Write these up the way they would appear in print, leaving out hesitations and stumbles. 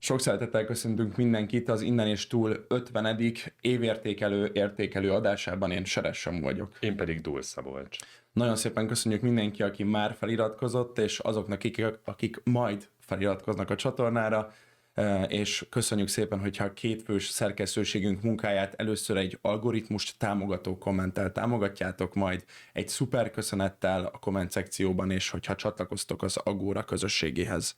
Sok szeretettel köszöntünk mindenkit az Innen és Túl 50. értékelő adásában. Én Seres Samu vagyok. Én pedig Dúl Szabolcs. Nagyon szépen köszönjük mindenki, aki már feliratkozott, és azoknak, akik majd feliratkoznak a csatornára, és köszönjük szépen, hogyha a kétfős szerkesztőségünk munkáját először egy algoritmust támogató kommenttel támogatjátok, majd egy szuper köszönettel a komment szekcióban, és hogyha csatlakoztok az Agora közösségéhez.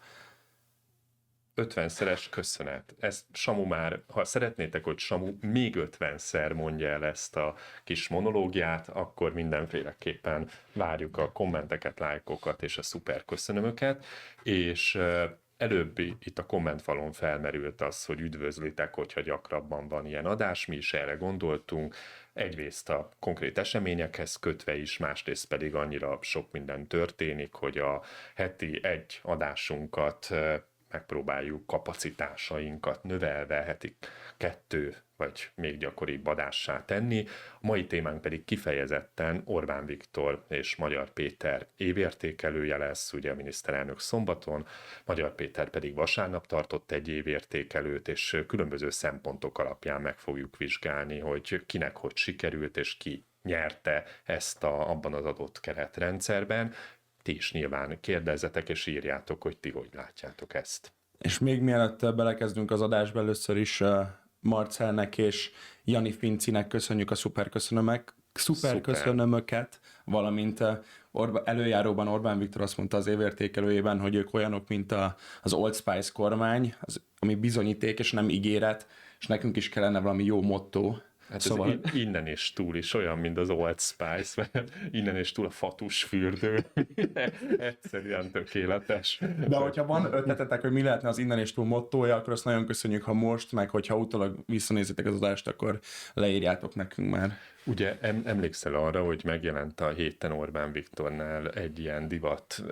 50-szeres köszönet. Ezt Samu már, ha szeretnétek, hogy Samu még 50-szer mondja el ezt a kis monológiát, akkor mindenféleképpen várjuk a kommenteket, lájkokat és a szuper köszönömöket, és előbb itt a kommentfalon felmerült az, hogy üdvözlitek, hogyha gyakrabban van ilyen adás, mi is erre gondoltunk, egyrészt a konkrét eseményekhez kötve is, másrészt pedig annyira sok minden történik, hogy a heti egy adásunkat megpróbáljuk kapacitásainkat növelve heti 2 vagy még gyakoribb adássá tenni. A mai témánk pedig kifejezetten Orbán Viktor és Magyar Péter évértékelője lesz, ugye a miniszterelnök szombaton, Magyar Péter pedig vasárnap tartott egy évértékelőt, és különböző szempontok alapján meg fogjuk vizsgálni, hogy kinek hogy sikerült, és ki nyerte ezt abban az adott keretrendszerben. Ti is nyilván kérdezzetek és írjátok, hogy ti hogy látjátok ezt. És még mielőtt belekezdünk az adásba, először is Marcelnek és Jani Fincinek köszönjük a szuper köszönömöket, valamint előjáróban Orbán Viktor azt mondta az évértékelőjében, hogy ők olyanok, mint az Old Spice kormány, ami bizonyíték és nem ígéret, és nekünk is kellene valami jó motto. Hát szóval innen és túl is olyan, mint az Old Spice, mert innen és túl a fatus fürdő. Egyszerűen tökéletes. De hogyha van ötletetek, hogy mi lehetne az Innen és Túl mottója, akkor azt nagyon köszönjük, ha most, meg hogyha utólag visszanézitek az adást, akkor leírjátok nekünk már. Ugye emlékszel arra, hogy megjelent a héten Orbán Viktornál egy ilyen divat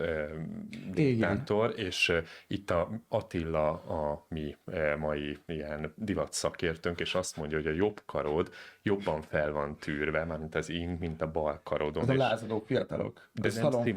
diktátor, és itt a Attila a mi mai ilyen divat szakértőnk, és azt mondja, hogy a jobb karod jobban fel van tűrve, mármint az ing, mint a bal karodon. Az a lázadók fiatalok. De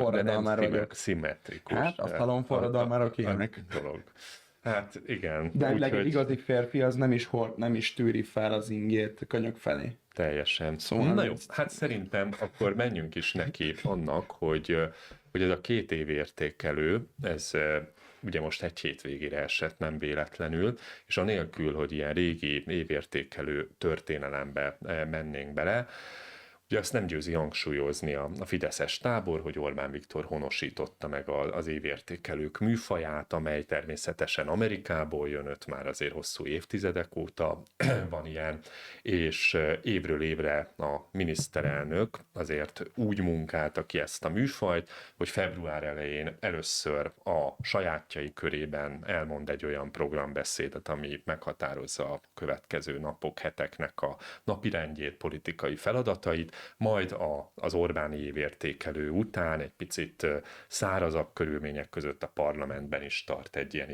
nem szimmetrikus. Hát a szalonforradalmárok ilyenek. Dolog. Hát igen. De egy igazi férfi az nem is tűri fel az ingét könyök felé. Teljesen. Szóval na jó, hát szerintem akkor menjünk is neki annak, hogy ez a 2 évértékelő, ez ugye most egy hétvégére esett, nem véletlenül, és anélkül, hogy ilyen régi évértékelő történelembe mennénk bele, ugye azt nem győzi hangsúlyozni a fideszes tábor, hogy Orbán Viktor honosította meg az évértékelők műfaját, amely természetesen Amerikából jön, már azért hosszú évtizedek óta van ilyen, és évről évre a miniszterelnök azért úgy munkálta ki ezt a műfajt, hogy február elején először a sajátjai körében elmond egy olyan programbeszédet, ami meghatározza a következő napok, heteknek a napirendjét, politikai feladatait, majd az Orbáni évértékelő után egy picit szárazabb körülmények között a parlamentben is tart egy ilyen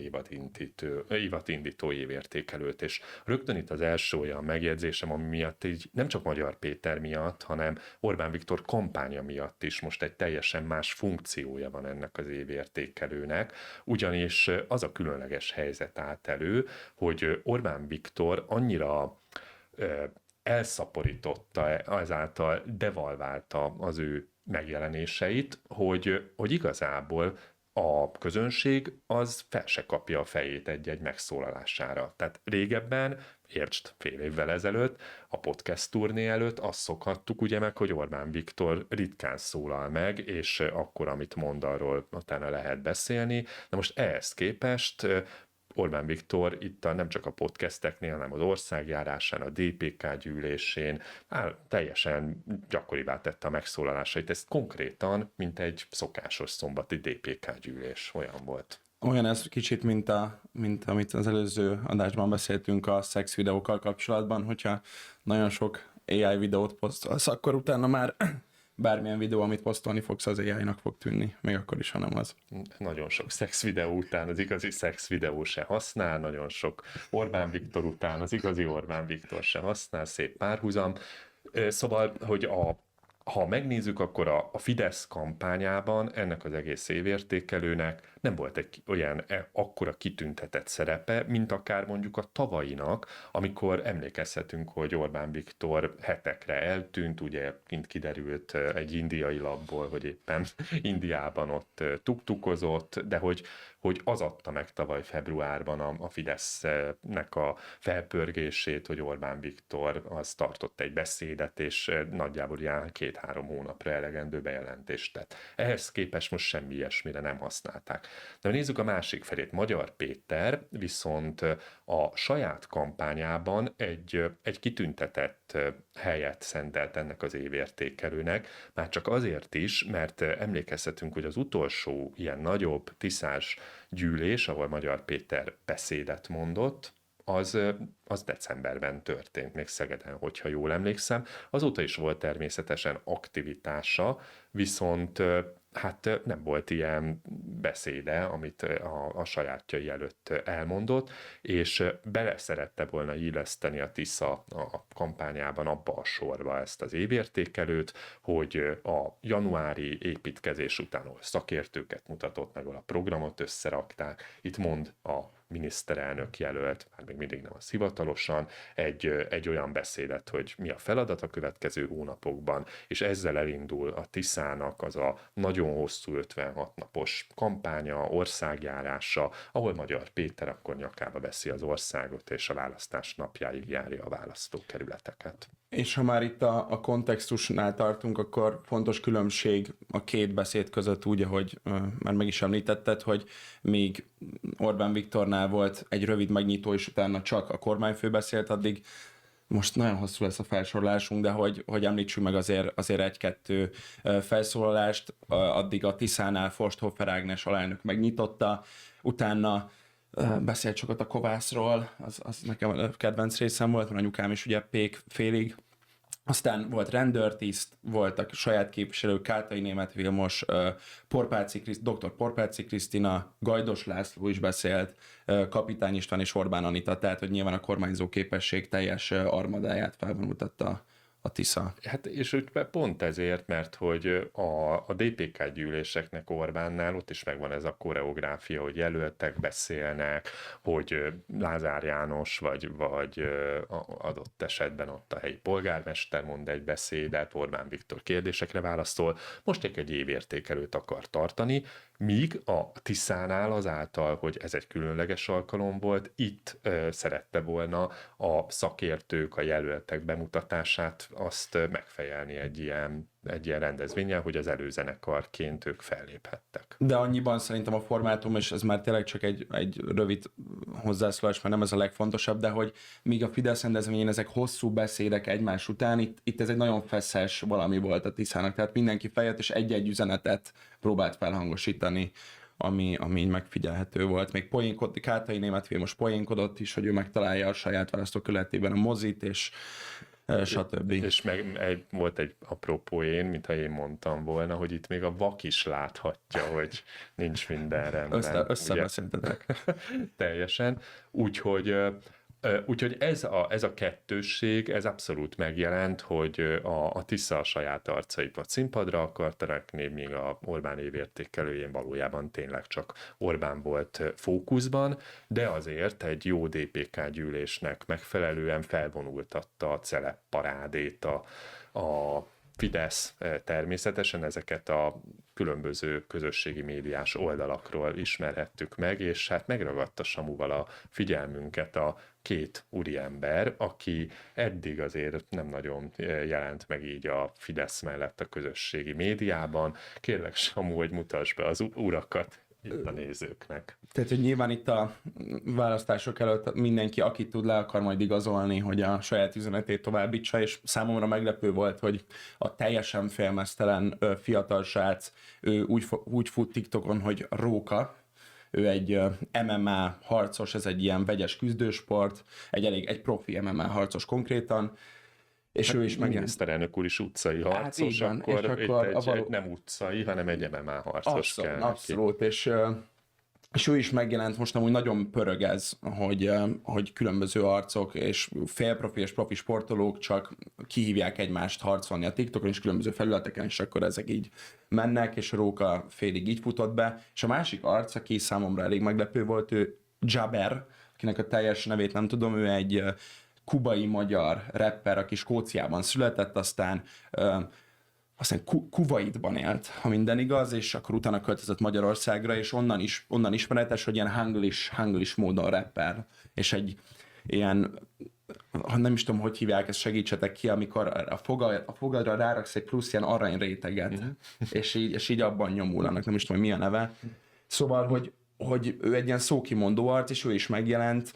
évadindító évértékelőt, és rögtön itt az első olyan megjegyzésem, ami miatt így nem csak Magyar Péter miatt, hanem Orbán Viktor kampánya miatt is most egy teljesen más funkciója van ennek az évértékelőnek, ugyanis az a különleges helyzet állt elő, hogy Orbán Viktor annyira elszaporította, ezáltal devalválta az ő megjelenéseit, hogy igazából a közönség az fel se kapja a fejét egy-egy megszólalására. Tehát régebben, értsd, fél évvel ezelőtt, a podcast turné előtt azt szokhattuk ugye meg, hogy Orbán Viktor ritkán szólal meg, és akkor, amit mond, arról utána lehet beszélni. Na most ehhez képest Orbán Viktor itt nem csak a podcasteknél, hanem az országjárásán, a DPK gyűlésén teljesen gyakorivá tette a megszólalásait. Ez konkrétan, mint egy szokásos szombati DPK gyűlés. Olyan volt. Olyan ez kicsit, mint amit az előző adásban beszéltünk a szex videókkal kapcsolatban, hogyha nagyon sok AI videót posztolsz, akkor utána már bármilyen videó, amit posztolni fogsz, az AI-nak fog tűnni, még akkor is, ha nem az. Nagyon sok szex videó után az igazi szex videó se használ, nagyon sok Orbán Viktor után az igazi Orbán Viktor se használ, szép párhuzam. Szóval, hogy ha megnézzük, akkor a Fidesz kampányában ennek az egész évértékelőnek nem volt egy olyan akkora kitüntetett szerepe, mint akár mondjuk a tavalyinak, amikor emlékezhetünk, hogy Orbán Viktor hetekre eltűnt, ugye kint kiderült egy indiai labból, hogy éppen Indiában ott tuktukozott, de hogy az adta meg tavaly februárban a Fidesznek a felpörgését, hogy Orbán Viktor az tartott egy beszédet, és nagyjából ilyen 2-3 hónapra elegendő bejelentést tett. Ehhez képest most semmi ilyesmire nem használták. De nézzük a másik felét. Magyar Péter viszont a saját kampányában egy kitüntetett helyet szentelt ennek az évértékelőnek, már csak azért is, mert emlékezhetünk, hogy az utolsó ilyen nagyobb tiszás gyűlés, ahol Magyar Péter beszédet mondott, az decemberben történt, még Szegeden, hogyha jól emlékszem. Azóta is volt természetesen aktivitása, viszont hát nem volt ilyen beszéde, amit a sajátjai előtt elmondott, és bele szerette volna illeszteni a Tisza a kampányában abba a sorba ezt az évértékelőt, hogy a januári építkezés után, ahol szakértőket mutatott meg, ahol a programot összerakták, itt mond a miniszterelnök jelölt, már még mindig nem az hivatalosan, egy olyan beszédet, hogy mi a feladat a következő hónapokban, és ezzel elindul a Tiszának az a nagyon hosszú 56 napos kampánya, országjárása, ahol Magyar Péter akkor nyakába veszi az országot, és a választás napjáig járja a választókerületeket. És ha már itt a kontextusnál tartunk, akkor fontos különbség a két beszéd között úgy, ahogy már meg is említetted, hogy még Orbán Viktornál volt egy rövid megnyitó, és utána csak a kormányfő beszélt, addig most nagyon hosszú lesz a felsorolásunk, de hogy említsünk meg azért egy-kettő felszólalást, addig a Tiszánál Forsthofer Ágnes alelnök megnyitotta, utána beszélt sokat a kovászról, az nekem a kedvenc részem volt, mert anyukám is ugye pék félig. Aztán volt rendőrtiszt, voltak saját képviselők, Kátai Németh Vilmos, dr. Porpáci Krisztina, Gajdos László is beszélt, Kapitány István és Orbán Anita, tehát hogy nyilván a kormányzó képesség teljes armadáját felvonultatta a Tisza. Hát és pont ezért, mert hogy a DPK gyűléseknek Orbánnál ott is megvan ez a koreográfia, hogy jelöltek beszélnek, hogy Lázár János vagy adott esetben ott a helyi polgármester mond egy beszédet, Orbán Viktor kérdésekre válaszol, most egy évértékelőt akar tartani, míg a Tiszánál azáltal, hogy ez egy különleges alkalom volt, itt szerette volna a szakértők, a jelöltek bemutatását azt megfejelni egy ilyen rendezvényen, hogy az előzenekarként ők felléphettek. De annyiban szerintem a formátum, és ez már tényleg csak egy rövid hozzászólás, mert nem ez a legfontosabb, de hogy míg a Fidesz rendezvényén ezek hosszú beszédek egymás után, itt ez egy nagyon feszes valami volt a Tiszának, tehát mindenki feljött, és egy-egy üzenetet próbált felhangosítani, ami így megfigyelhető volt. Még Kátai Németh Vilmos poénkodott is, hogy ő megtalálja a saját választókerületében a mozit, és stb. És volt egy apró poén, mintha én mondtam volna, hogy itt még a vak is láthatja, hogy nincs minden rendben. Összebeszéltetek. Teljesen. Úgyhogy ez a kettősség, ez abszolút megjelent, hogy a Tisza a saját arcait a színpadra akarta rakni, míg a Orbán évértékelőjén valójában tényleg csak Orbán volt fókuszban, de azért egy jó DPK gyűlésnek megfelelően felvonultatta a celebparádét a Fidesz természetesen, ezeket a különböző közösségi médiás oldalakról ismerhettük meg, és hát megragadta Samuval a figyelmünket a két úriember, aki eddig azért nem nagyon jelent meg így a Fidesz mellett a közösségi médiában. Kérlek, Samu, hogy mutasd be az urakat itt a nézőknek. Tehát, hogy nyilván itt a választások előtt mindenki, aki tud, le akar majd igazolni, hogy a saját üzenetét továbbítsa, és számomra meglepő volt, hogy a teljesen félmeztelen fiatal srác, ő úgy fut TikTokon, hogy Róka, ő egy MMA harcos, ez egy ilyen vegyes küzdősport, egy profi MMA harcos konkrétan, és ő is miniszterelnök úr is utcai harcos, hát akkor nem utcai, hanem egy MMA harcos kell. Abszolút, és és ő is megjelent, most amúgy nagyon pörög ez, hogy különböző arcok és félprofi és profi sportolók csak kihívják egymást harcolni a TikTokon és különböző felületeken, és akkor ezek így mennek, és Róka félig így futott be. És a másik arc, aki számomra elég meglepő volt, ő Jaber, akinek a teljes nevét nem tudom, ő egy kubai magyar rapper, aki Skóciában született, aztán Kuwaitban élt, ha minden igaz, és akkor utána költözött Magyarországra, és onnan ismeretes, hogy ilyen hanglish módon rapper, és egy ilyen, ha nem is tudom, hogy hívják, ezt segítsetek ki, amikor a fogadra ráraksz egy plusz ilyen aranyréteget, és így abban nyomul, annak nem is tudom, hogy mi a neve. Szóval, hogy ő egy ilyen szókimondó arc, és ő is megjelent.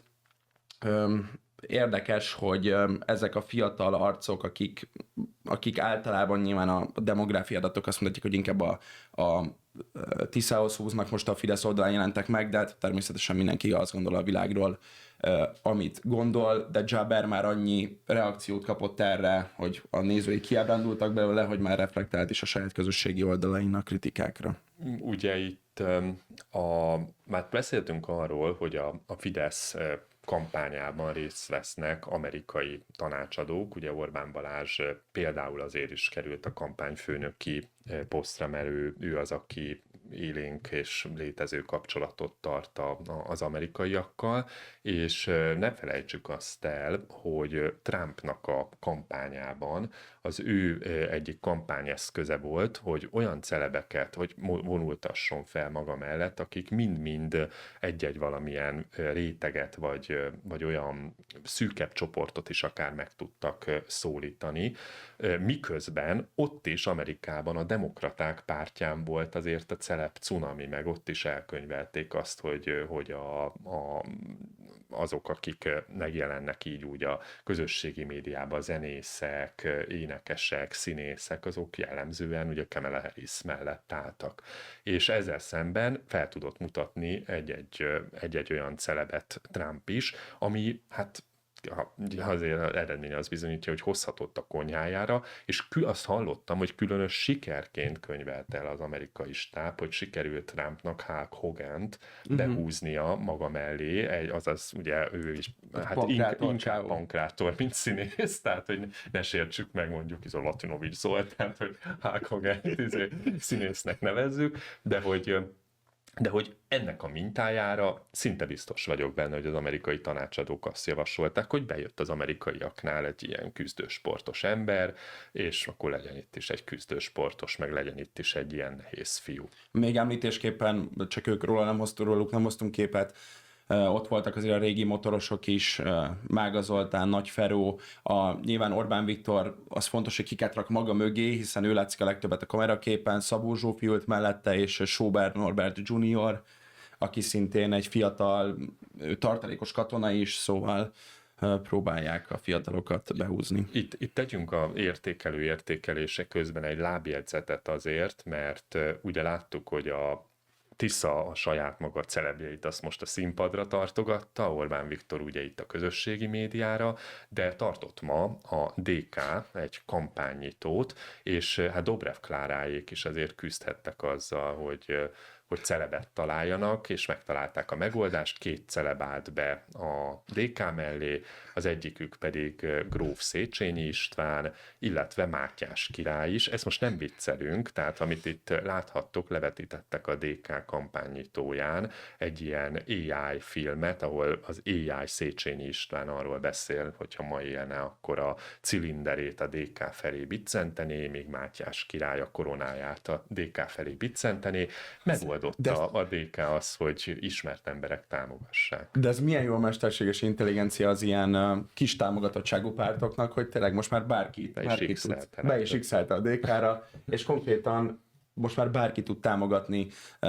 Érdekes, hogy ezek a fiatal arcok, akik általában nyilván a demográfia adatok azt mondják, hogy inkább a Tiszához húznak, most a Fidesz oldalán jelentek meg, de hát természetesen mindenki azt gondol a világról, amit gondol, de Jaber már annyi reakciót kapott erre, hogy a nézői kiábrándultak belőle, hogy már reflektált is a saját közösségi oldalain a kritikákra. Ugye itt már beszéltünk arról, hogy a Fidesz kampányában részt vesznek amerikai tanácsadók, ugye Orbán Balázs például azért is került a kampányfőnöki posztra, mert ő az, aki élénk és létező kapcsolatot tart az amerikaiakkal, és ne felejtsük azt el, hogy Trumpnak a kampányában az ő egyik kampányeszköze volt, hogy olyan celebeket, hogy vonultasson fel maga mellett, akik mind-mind egy-egy valamilyen réteget, vagy olyan szűkebb csoportot is akár meg tudtak szólítani, miközben ott is Amerikában a demokraták pártján volt azért a celeb cunami, meg ott is elkönyvelték azt, hogy azok, akik megjelennek így úgy a közösségi médiában, zenészek, énekesek, színészek, azok jellemzően ugye Kamala Harris mellett álltak. És ezzel szemben fel tudott mutatni egy-egy olyan celebet Trump is, ami hát azért az eredménye az bizonyítja, hogy hozhatott a konyhájára, és azt hallottam, hogy különös sikerként könyvelte el az amerikai stáb, hogy sikerült Trumpnak Hulk Hogant behúznia maga mellé, azaz ugye ő is hát inkább pankrátor, mint színész, tehát hogy ne sértsük meg mondjuk ez a Latinovics Zoltánt, hogy Hulk Hogant színésznek nevezzük, de hogy ennek a mintájára szinte biztos vagyok benne, hogy az amerikai tanácsadók azt javasolták, hogy bejött az amerikaiaknál egy ilyen küzdősportos ember, és akkor legyen itt is egy küzdősportos, meg legyen itt is egy ilyen nehéz fiú. Még említésképpen, csak róluk nem hoztunk képet, ott voltak azért a régi motorosok is, Mága Zoltán, Nagy Feró, nyilván Orbán Viktor, az fontos, hogy kiket rak maga mögé, hiszen ő látszik a legtöbbet a kameraképen, Szabó Zsófi ült mellette, és Sóber Norbert Junior, aki szintén egy fiatal, tartalékos katona is, szóval próbálják a fiatalokat behúzni. Itt tegyünk a értékelések közben egy lábjegyzetet azért, mert ugye láttuk, hogy a Tisza a saját maga celebjeit azt most a színpadra tartogatta, Orbán Viktor ugye itt a közösségi médiára, de tartott ma a DK egy kampánynyitót, és hát Dobrev Kláráék is azért küzdhettek azzal, hogy celebet találjanak, és megtalálták a megoldást, 2 celeb állt be a DK mellé, az egyikük pedig gróf Széchenyi István, illetve Mátyás király is. Ezt most nem viccelünk, tehát amit itt láthattok, levetítettek a DK kampánynyitóján egy ilyen AI filmet, ahol az AI Széchenyi István arról beszél, hogyha ma élne, akkor a cilinderét a DK felé biccentené, míg Mátyás király a koronáját a DK felé biccentené. Megoldotta a DK az, hogy ismert emberek támogassák. De ez milyen jó mesterséges intelligencia az ilyen kis támogatottságú pártoknak, hogy tényleg most már bárki be is x-elte a DK-ra, és konkrétan most már bárki tud támogatni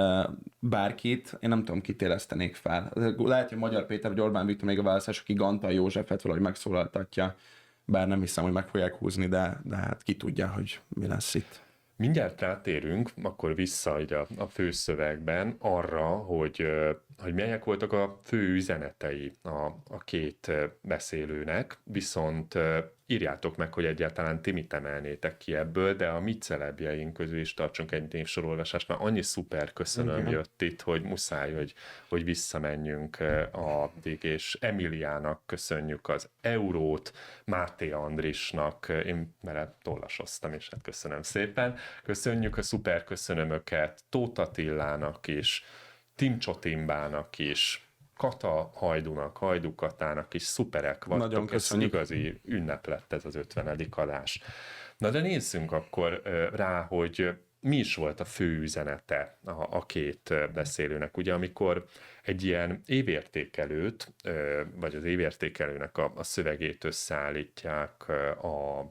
bárkit, én nem tudom, kit élesztenék fel. Lehet, hogy Magyar Péter vagy Orbán Viktor még a választásokig Antal Józsefet valahogy megszólaltatja, bár nem hiszem, hogy meg fogják húzni, de hát ki tudja, hogy mi lesz itt. Mindjárt rátérünk, akkor vissza a főszövegben arra, hogy hogy milyenek voltak a fő üzenetei a két beszélőnek, viszont írjátok meg, hogy egyáltalán ti mit emelnétek ki ebből, de a mi celebjeink közül is tartsunk egy névsorolvasást, mert annyi szuper köszönöm jött itt, hogy muszáj, hogy visszamenjünk addig, és Emiliának köszönjük az eurót, Máté Andrisnak, én vele tollasoztam, és hát köszönöm szépen, köszönjük a szuper köszönömöket, Tóth Attilának is, Timcsó Timbának is, Kata Hajdunak, Hajdu Katának is, szuperek vagytok. Nagyon köszönjük. Ez igazi ünnep lett ez az 50. adás. Na de nézzünk akkor rá, hogy mi is volt a fő üzenete a két beszélőnek. Ugye amikor egy ilyen évértékelőt, vagy az évértékelőnek a szövegét összeállítják a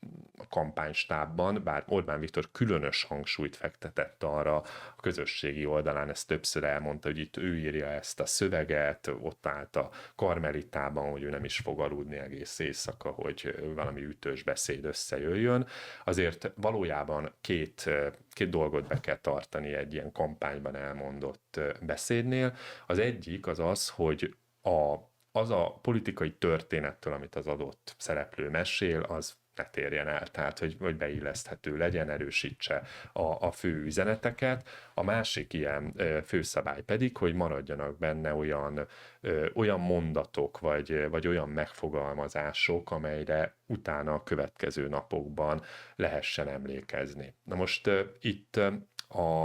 kampánystábban, bár Orbán Viktor különös hangsúlyt fektetett arra a közösségi oldalán, ezt többször elmondta, hogy itt ő írja ezt a szöveget, ott állt a Karmelitában, hogy ő nem is fog aludni egész éjszaka, hogy valami ütős beszéd összejöjjön. Azért valójában két dolgot be kell tartani egy ilyen kampányban elmondott beszédnél. Az egyik az az, hogy az a politikai történettől, amit az adott szereplő mesél, az ne térjen el, tehát hogy beilleszthető legyen, erősítse a fő üzeneteket. A másik ilyen főszabály pedig, hogy maradjanak benne olyan mondatok, vagy olyan megfogalmazások, amelyre utána a következő napokban lehessen emlékezni. Na most itt a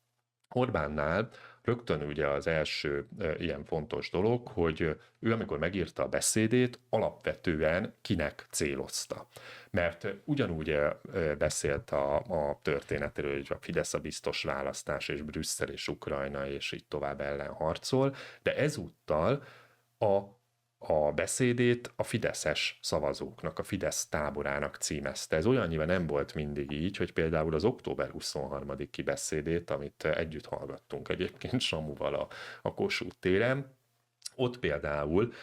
Orbánnál rögtön ugye az első ilyen fontos dolog, hogy ő amikor megírta a beszédét, alapvetően kinek célozta. Mert ugyanúgy beszélt a történetről, hogy a Fidesz a biztos választás, és Brüsszel és Ukrajna, és így tovább ellen harcol, de ezúttal a beszédét a fideszes szavazóknak, a Fidesz táborának címezte. Ez olyannyivel nem volt mindig így, hogy például az október 23-i beszédét, amit együtt hallgattunk egyébként Samuval a Kossuth téren, ott például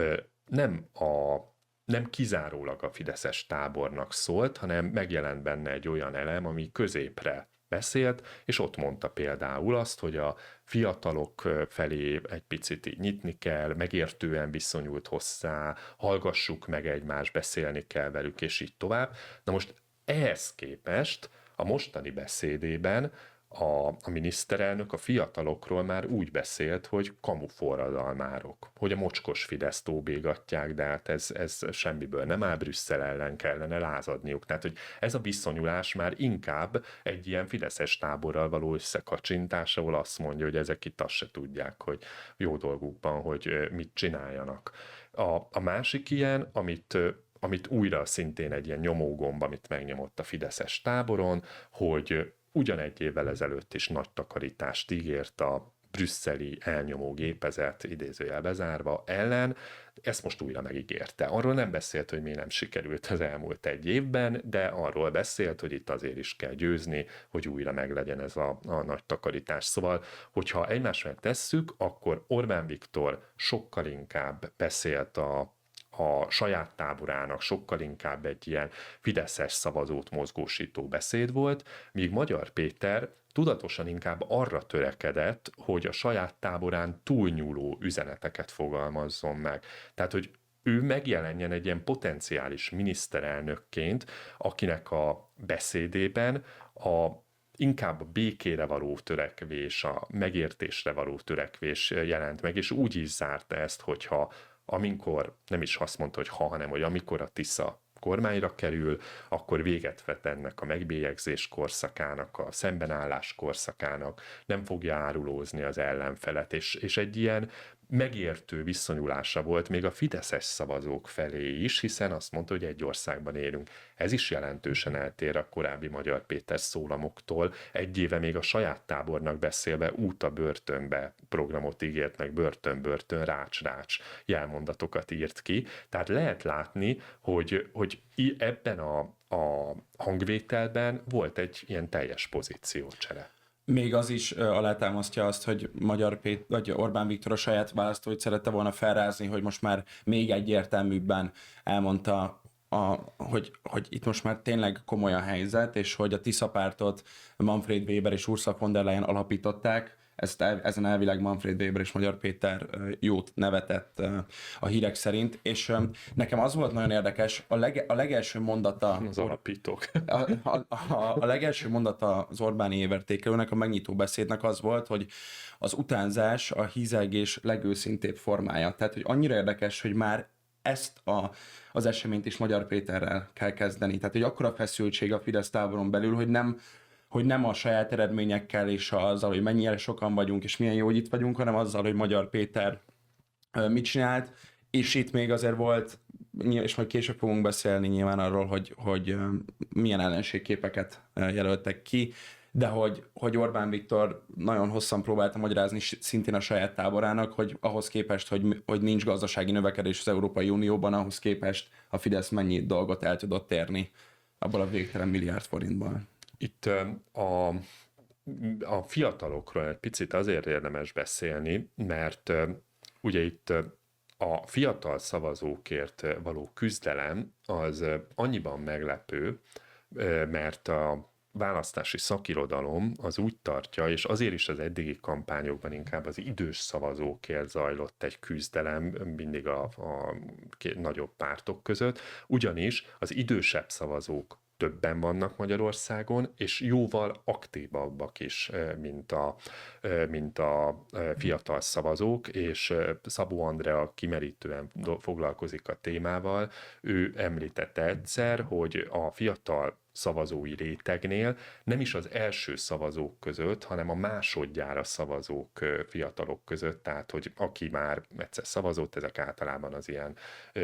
nem kizárólag a fideszes tábornak szólt, hanem megjelent benne egy olyan elem, ami középre beszélt, és ott mondta például azt, hogy a fiatalok felé egy picit így nyitni kell, megértően viszonyult hozzá, hallgassuk meg egymást, beszélni kell velük, és így tovább. Na most ehhez képest a mostani beszédében a miniszterelnök a fiatalokról már úgy beszélt, hogy kamuforradalmárok, hogy a mocskos Fideszt óbégatják, de hát ez semmiből nem áll, Brüsszel ellen kellene lázadniuk. Tehát, hogy ez a viszonyulás már inkább egy ilyen fideszes táborral való összekacsintás, ahol azt mondja, hogy ezek itt azt se tudják, hogy jó dolgukban, hogy mit csináljanak. A másik ilyen, amit újra szintén egy ilyen nyomógomb, amit megnyomott a fideszes táboron, hogy ugyan egy évvel ezelőtt is nagy takarítást ígért a brüsszeli elnyomó gépezet, idézőjelbe zárva, ellen, ezt most újra megígérte. Arról nem beszélt, hogy mi nem sikerült az elmúlt egy évben, de arról beszélt, hogy itt azért is kell győzni, hogy újra meglegyen ez a nagy takarítás. Szóval, hogyha egymásra tesszük, akkor Orbán Viktor sokkal inkább beszélt a saját táborának, sokkal inkább egy ilyen fideszes szavazót mozgósító beszéd volt, míg Magyar Péter tudatosan inkább arra törekedett, hogy a saját táborán túlnyúló üzeneteket fogalmazzon meg. Tehát, hogy ő megjelenjen egy ilyen potenciális miniszterelnökként, akinek a beszédében inkább a békére való törekvés, a megértésre való törekvés jelent meg, és úgy is zárta ezt, hogyha amikor, nem is azt mondta, hogy hanem hogy amikor a Tisza kormányra kerül, akkor véget vet ennek a megbélyegzés korszakának, a szembenállás korszakának, nem fogja árulózni az ellenfelet, és egy ilyen megértő viszonyulása volt még a fideszes szavazók felé is, hiszen azt mondta, hogy egy országban élünk. Ez is jelentősen eltér a korábbi Magyar Péter szólamoktól. Egy éve még a saját tábornak beszélve út a börtönbe programot ígért, meg börtön, rács jelmondatokat írt ki. Tehát lehet látni, hogy ebben a hangvételben volt egy ilyen teljes pozíciócsere. Még az is alátámasztja azt, hogy vagy Orbán Viktor a saját választóit szerette volna felrázni, hogy most már még egyértelműbben elmondta, hogy itt most már tényleg komoly a helyzet, és hogy a Tisza pártot Manfred Weber és Ursula von der Leyen alapították. ezen elvileg Manfred Weber és Magyar Péter jót nevetett a hírek szerint, és nekem az volt nagyon érdekes, a legelső mondata... Az alapítók. A legelső mondata az Orbáni évértékelőnek, a megnyitó beszédnek az volt, hogy az utánzás a hízelgés legőszintébb formája. Tehát, hogy annyira érdekes, hogy már ezt az eseményt is Magyar Péterrel kell kezdeni. Tehát, hogy akkora feszültség a Fidesz táboron belül, hogy nem a saját eredményekkel és azzal, hogy mennyire sokan vagyunk és milyen jó, hogy itt vagyunk, hanem azzal, hogy Magyar Péter mit csinált, és itt még azért volt, és majd később fogunk beszélni nyilván arról, hogy milyen ellenségképeket jelöltek ki, de hogy Orbán Viktor nagyon hosszan próbálta magyarázni szintén a saját táborának, hogy ahhoz képest, hogy nincs gazdasági növekedés az Európai Unióban, ahhoz képest a Fidesz mennyi dolgot el tudott érni abból a végtelen milliárd forintból. Itt a fiatalokról egy picit azért érdemes beszélni, mert ugye itt a fiatal szavazókért való küzdelem az annyiban meglepő, mert a választási szakirodalom az úgy tartja, és azért is az eddigi kampányokban inkább az idős szavazókért zajlott egy küzdelem mindig a nagyobb pártok között, ugyanis az idősebb szavazók többen vannak Magyarországon, és jóval aktívabbak is, mint a fiatal szavazók, és Szabó Andrea kimerítően foglalkozik a témával. Ő említette egyszer, hogy a fiatal szavazói rétegnél nem is az első szavazók között, hanem a másodjára szavazók fiatalok között, tehát hogy aki már egyszer szavazott, ezek általában az ilyen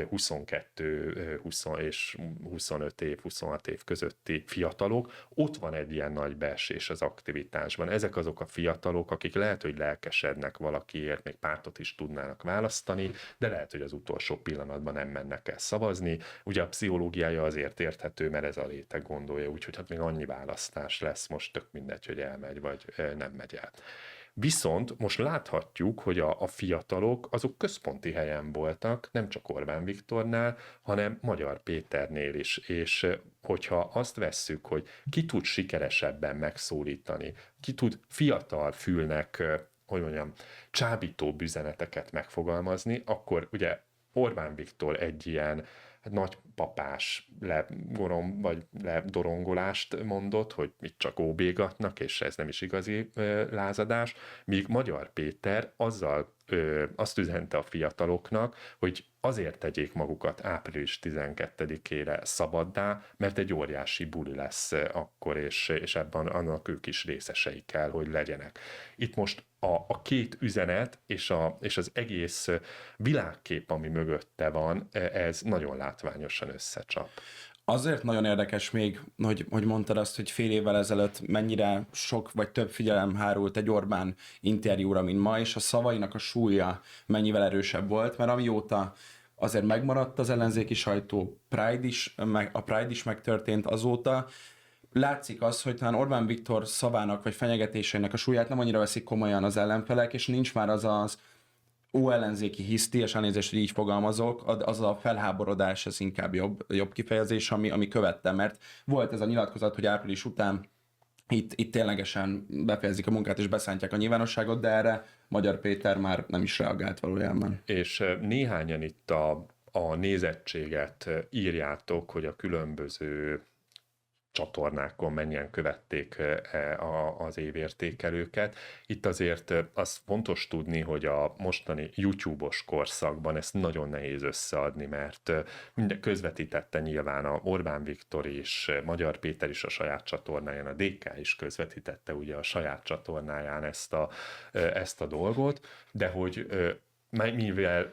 22, 20 és 25 év, 26 év közötti fiatalok, ott van egy ilyen nagy beesés az aktivitásban. Ezek azok a fiatalok, akik lehet, hogy lelkesednek valakiért, még pártot is tudnának választani, de lehet, hogy az utolsó pillanatban nem mennek el szavazni. Ugye a pszichológiája azért érthető, mert ez a réteg gondolja, úgyhogy hát még annyi választás lesz, most tök mindegy, hogy elmegy, vagy nem megy el. Viszont most láthatjuk, hogy a fiatalok azok központi helyen voltak, nem csak Orbán Viktornál, hanem Magyar Péternél is, és hogyha azt vesszük, hogy ki tud sikeresebben megszólítani, ki tud fiatal fülnek, hogy mondjam, csábítóbb üzeneteket megfogalmazni, akkor ugye Orbán Viktor egy ilyen nagypapás ledorongolást mondott, hogy itt csak óbégatnak, és ez nem is igazi lázadás, míg Magyar Péter azzal azt üzente a fiataloknak, hogy azért tegyék magukat április 12-ére szabaddá, mert egy óriási buli lesz akkor, és ebben annak ők is részesei kell, hogy legyenek. Itt most a két üzenet és az egész világkép, ami mögötte van, ez nagyon látványosan összecsap. Azért nagyon érdekes még, hogy mondtad azt, hogy fél évvel ezelőtt mennyire sok vagy több figyelem hárult egy Orbán interjúra, mint ma, és a szavainak a súlya mennyivel erősebb volt, mert amióta azért megmaradt az ellenzéki sajtó, a Pride is megtörtént azóta, látszik az, hogy talán Orbán Viktor szavának vagy fenyegetésének a súlyát nem annyira veszik komolyan az ellenfelek, és nincs már az ellenzéki hiszti, és elnézést, hogy így fogalmazok, az a felháborodás, ez inkább jobb kifejezés, ami követte, mert volt ez a nyilatkozat, hogy április után itt ténylegesen befejezik a munkát és beszántják a nyilvánosságot, de erre Magyar Péter már nem is reagált valójában. És néhányan itt a nézettséget írjátok, hogy a különböző csatornákon mennyien követték az évértékelőket. Itt azért az fontos tudni, hogy a mostani YouTube-os korszakban ezt nagyon nehéz összeadni, mert minden közvetítette nyilván a Orbán Viktor is, Magyar Péter is a saját csatornáján, a DK is közvetítette ugye a saját csatornáján ezt a dolgot, de hogy mivel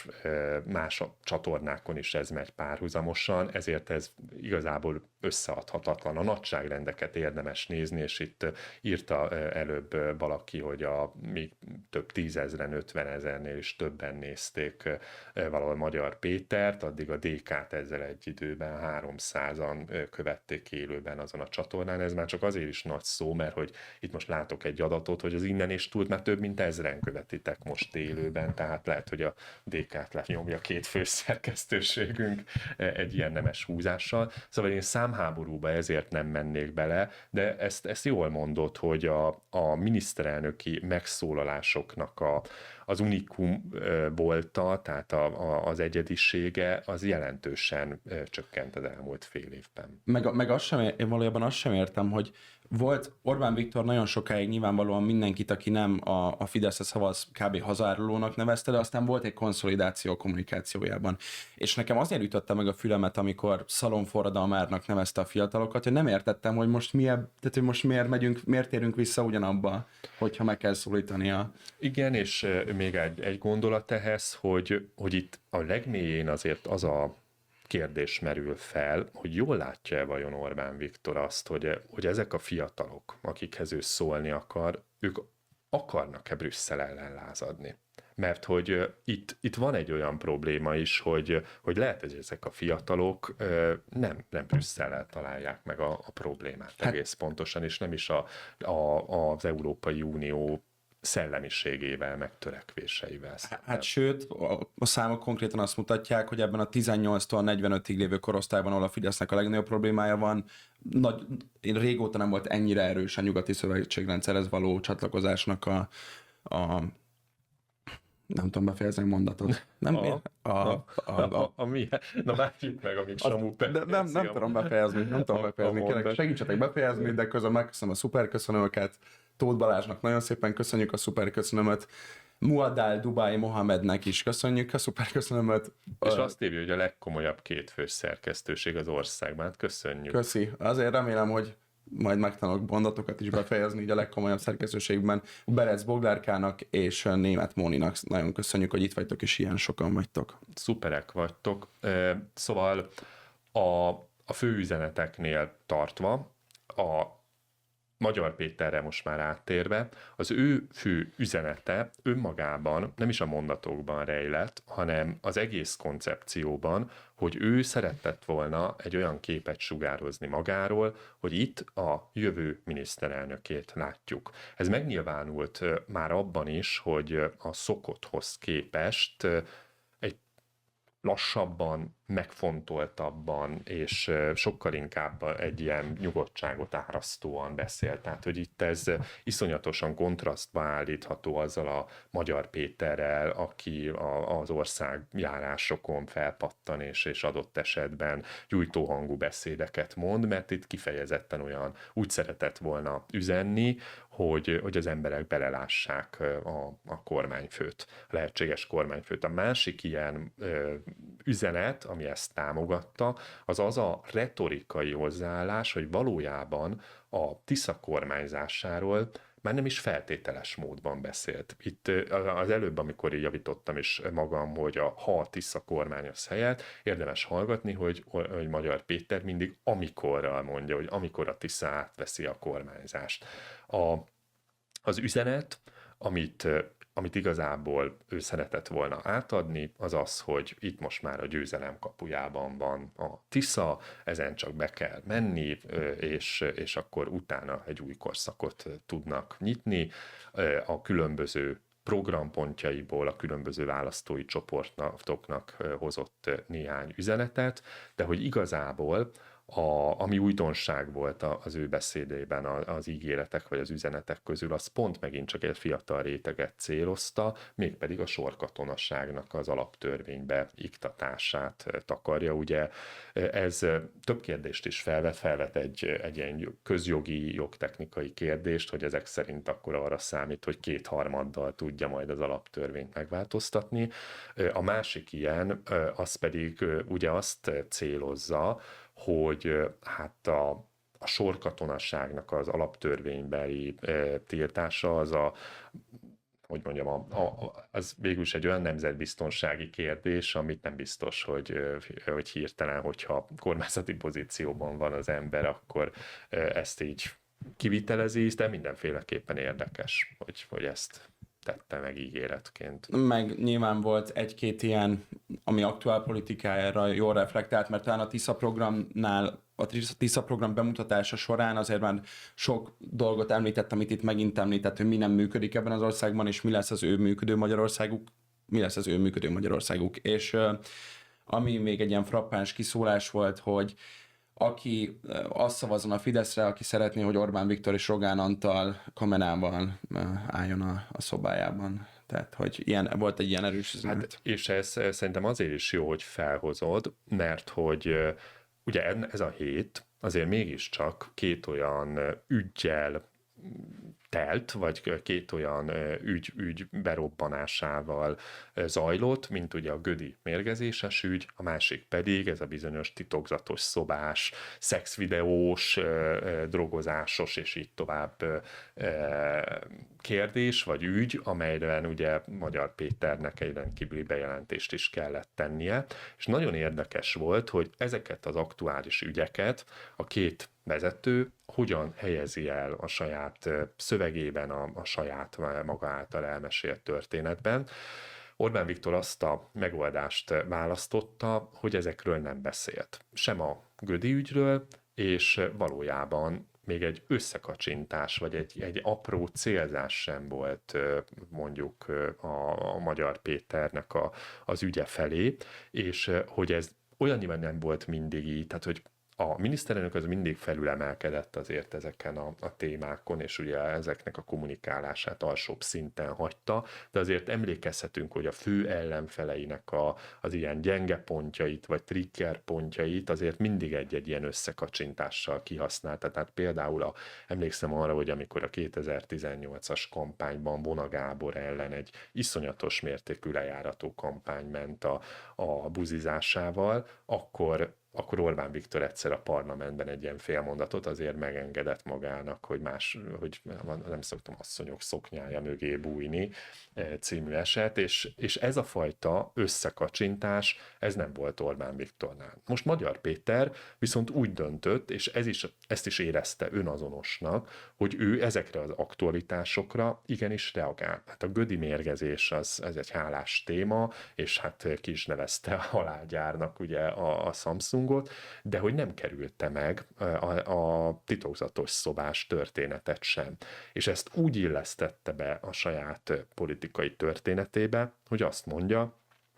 más a csatornákon is ez megy párhuzamosan, ezért ez igazából összeadhatatlan. A nagyságrendeket érdemes nézni, és itt írta előbb valaki, hogy még több 10 000-en, 50 000-nél is többen nézték valahol Magyar Pétert, addig a DK-t ezzel egy időben 300-an követték élőben azon a csatornán. Ez már csak azért is nagy szó, mert hogy itt most látok egy adatot, hogy az innen és túl már több mint 1000-en követitek most élőben, tehát lehet, hogy a DK-t lenyomja két főszerkesztőségünk egy ilyen nemes húzással. Szóval én számomra vámháborúba ezért nem mennék bele, de ezt jól mondod, hogy a miniszterelnöki megszólalásoknak az unikum volta, tehát az egyedisége, az jelentősen csökkent az elmúlt fél évben. Meg én valójában azt sem értem, hogy volt Orbán Viktor nagyon sokáig nyilvánvalóan mindenkit, aki nem a Fideszre szavaz, kb. Hazárulónak nevezte, de aztán volt egy konszolidáció kommunikációjában. És nekem azért ütötte meg a fülemet, amikor szalonforradalmárnak nevezte a fiatalokat, hogy nem értettem, hogy most miért térünk vissza ugyanabba, hogyha meg kell szólítania. Igen, és még egy gondolat ehhez, hogy itt a legmélyén azért az a kérdés merül fel, hogy jól látja-e vajon Orbán Viktor azt, hogy ezek a fiatalok, akikhez ő szólni akar, ők akarnak-e Brüsszel ellen lázadni? Mert hogy itt van egy olyan probléma is, hogy lehet, hogy ezek a fiatalok nem Brüsszellel találják meg a problémát egész pontosan, és nem is az Európai Unió szellemiségével, meg törekvéseivel. Hát sőt, a számok konkrétan azt mutatják, hogy ebben a 18-tól 45-ig lévő korosztályban, ahol a Fidesznek a legnagyobb problémája van, régóta nem volt ennyire erős a nyugati szövetségrendszerhez való csatlakozásnak a nem tudom befejezni a mondatot. Nem mi? Na várjuk meg, amíg Samu befejezi. Nem tudom befejezni. Kérlek, segítsetek befejezni, de közben megköszönöm a szuperköszönőket. Tóth Balázsnak nagyon szépen köszönjük a szuperköszönömet. Muadál Dubai Mohamednek is köszönjük a szuperköszönömet. És azt írja, hogy a legkomolyabb kétfős szerkesztőség az országban. Hát köszönjük. Köszi. Azért remélem, hogy majd megtanulok mondatokat is befejezni így a legkomolyabb szerkesztőségben. Berec Boglárkának és Németh Móninak nagyon köszönjük, hogy itt vagytok, és ilyen sokan vagytok. Szuperek vagytok. Szóval a fő üzeneteknél tartva, a Magyar Péterre most már áttérve, az ő fő üzenete önmagában nem is a mondatokban rejlett, hanem az egész koncepcióban, hogy ő szeretett volna egy olyan képet sugározni magáról, hogy itt a jövő miniszterelnökét látjuk. Ez megnyilvánult már abban is, hogy a szokotthoz képest egy lassabban, megfontoltabban, és sokkal inkább egy ilyen nyugodtjágot árasztóan beszélt. Tehát, hogy itt ez iszonyatosan kontrasztba állítható azzal a Magyar Péterrel, aki az országjárásokon felpattan, és adott esetben gyújtóhangú beszédeket mond, mert itt kifejezetten úgy szeretett volna üzenni, hogy az emberek belelássák a kormányfőt, a lehetséges kormányfőt. A másik ilyen üzenet, ami ezt támogatta, az a retorikai hozzáállás, hogy valójában a Tisza kormányzásáról már nem is feltételes módban beszélt. Itt az előbb, amikor így javítottam is magam, hogy ha a Tisza kormányoz helyett, érdemes hallgatni, hogy Magyar Péter mindig amikorral mondja, hogy amikor a Tisza átveszi a kormányzást. Az üzenet, amit igazából ő szeretett volna átadni, az az, hogy itt most már a győzelem kapujában van a Tisza, ezen csak be kell menni, és akkor utána egy új korszakot tudnak nyitni. A különböző programpontjaiból a különböző választói csoportoknak hozott néhány üzenetet, de hogy igazából ami újdonság volt az ő beszédében az ígéretek vagy az üzenetek közül, az pont megint csak egy fiatal réteget célozta, mégpedig a sorkatonasságnak az alaptörvénybe iktatását takarja. Ugye ez több kérdést is felvet egy ilyen közjogi, jogtechnikai kérdést, hogy ezek szerint akkor arra számít, hogy 2/3 tudja majd az alaptörvényt megváltoztatni. A másik ilyen, az pedig ugye azt célozza, hogy hát a sorkatonasságnak az alaptörvénybeli tiltása az az végül is egy olyan nemzetbiztonsági kérdés, amit nem biztos, hogy hirtelen, hogyha kormányzati pozícióban van az ember, akkor ezt így kivitelezi, de mindenféleképpen érdekes, hogy ezt tette meg ígéretként. Meg nyilván volt egy-két ilyen, ami aktuál politikájára jól reflektált, mert talán a Tisza programnál, a Tisza program bemutatása során azért már sok dolgot említett, amit itt megint említett, hogy mi nem működik ebben az országban, és mi lesz az ő működő Magyarországuk. És ami még egy ilyen frappáns kiszólás volt, hogy aki azt szavazzon a Fideszre, aki szeretné, hogy Orbán Viktor és Rogán Antal kamerával álljon a szobájában. Tehát, hogy volt egy ilyen erős üzenet. Hát, és ez szerintem azért is jó, hogy felhozod, mert hogy ugye ez a hét azért mégiscsak két olyan üggyel telt, vagy két olyan ügy berobbanásával zajlott, mint ugye a Gödi mérgezéses ügy, a másik pedig ez a bizonyos titokzatos szobás, szexvideós, drogozásos és így tovább kérdés vagy ügy, amelyben ugye Magyar Péternek egy rendkívüli bejelentést is kellett tennie, és nagyon érdekes volt, hogy ezeket az aktuális ügyeket a két vezető hogyan helyezi el a saját szövegében, a saját maga által elmesélt történetben. Orbán Viktor azt a megoldást választotta, hogy ezekről nem beszélt. Sem a Gödi ügyről, és valójában még egy összekacsintás, vagy egy apró célzás sem volt mondjuk a Magyar Péternek az ügye felé, és hogy ez olyannyiban nem volt mindig így, tehát hogy a miniszterelnök az mindig felülemelkedett azért ezeken a témákon, és ugye ezeknek a kommunikálását alsóbb szinten hagyta, de azért emlékezhetünk, hogy a fő ellenfeleinek az ilyen gyenge pontjait, vagy trigger pontjait azért mindig egy ilyen összekacsintással kihasználta. Tehát például emlékszem arra, hogy amikor a 2018-as kampányban Vona Gábor ellen egy iszonyatos mértékű lejárató kampány ment a buzizásával, akkor Orbán Viktor egyszer a parlamentben egy ilyen félmondatot azért megengedett magának, hogy nem szoktam asszonyok szoknyája mögé bújni című eset, és ez a fajta összekacsintás, ez nem volt Orbán Viktornál. Most Magyar Péter viszont úgy döntött, és ezt is érezte önazonosnak, hogy ő ezekre az aktualitásokra igenis reagál. Hát a Gödi mérgezés ez egy hálás téma, és hát ki is nevezte a halálgyárnak ugye a Samsungot, de hogy nem kerülte meg a titokzatos szobás történetet sem. És ezt úgy illesztette be a saját politikai történetébe, hogy azt mondja,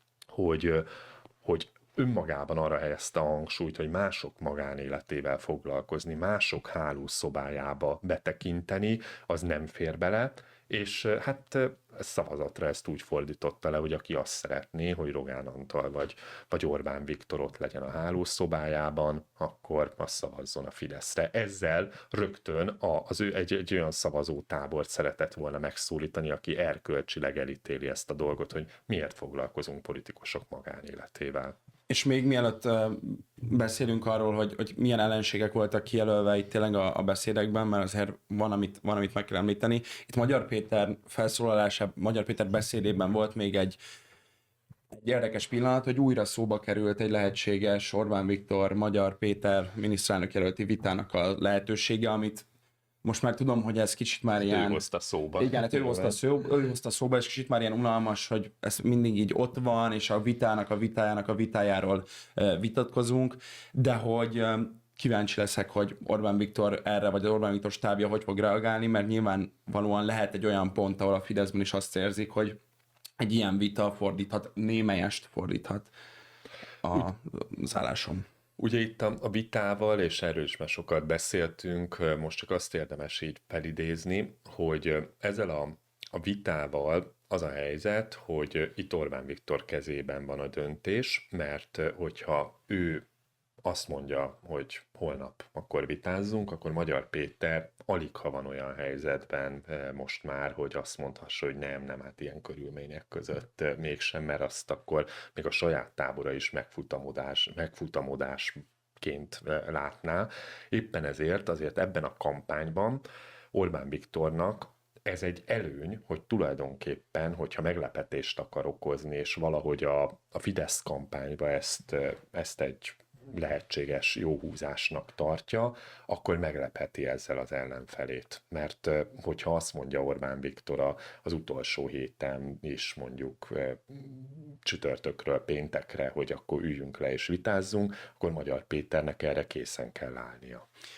hogy önmagában arra helyezte a hangsúlyt, hogy mások magánéletével foglalkozni, mások hálószobájába betekinteni, az nem fér bele, és hát szavazatra ezt úgy fordította le, hogy aki azt szeretné, hogy Rogán Antal vagy Orbán Viktor ott legyen a hálószobájában, akkor azt szavazzon a Fideszre. Ezzel rögtön ő egy olyan szavazótábort szeretett volna megszólítani, aki erkölcsileg elítéli ezt a dolgot, hogy miért foglalkozunk politikusok magánéletével. És még mielőtt beszélünk arról, hogy milyen ellenségek voltak kijelölve itt tényleg a beszédekben, mert azért van, amit meg kell említeni. Itt Magyar Péter Magyar Péter beszédében volt még egy érdekes pillanat, hogy újra szóba került egy lehetséges Orbán Viktor, Magyar Péter miniszterelnök jelölti vitának a lehetősége, amit most már tudom, hogy ez kicsit már ilyen... Ő hozta szóba. Igen, hát ő hozta szóba, és kicsit már ilyen unalmas, hogy ez mindig így ott van, és a vitájának a vitájáról vitatkozunk, de hogy kíváncsi leszek, hogy Orbán Viktor erre, vagy az Orbán Viktor stábja hogy fog reagálni, mert nyilvánvalóan lehet egy olyan pont, ahol a Fideszben is azt érzik, hogy egy ilyen vita némelyest fordíthat az állásom. Ugye itt a vitával, és erről is már sokat beszéltünk, most csak azt érdemes így felidézni, hogy ezzel a vitával az a helyzet, hogy itt Orbán Viktor kezében van a döntés, mert hogyha ő azt mondja, hogy holnap akkor vitázzunk, akkor Magyar Péter aligha van olyan helyzetben most már, hogy azt mondhassa, hogy nem, hát ilyen körülmények között mégsem, mert azt akkor még a saját tábora is megfutamodásként látná. Éppen ezért azért ebben a kampányban Orbán Viktornak ez egy előny, hogy tulajdonképpen, hogyha meglepetést akar okozni, és valahogy a Fidesz kampányba ezt egy lehetséges jó húzásnak tartja, akkor meglepheti ezzel az ellenfelét. Mert hogyha azt mondja Orbán Viktor az utolsó héten is mondjuk csütörtökről péntekre, hogy akkor üljünk le és vitázzunk, akkor Magyar Péternek erre készen kell állnia.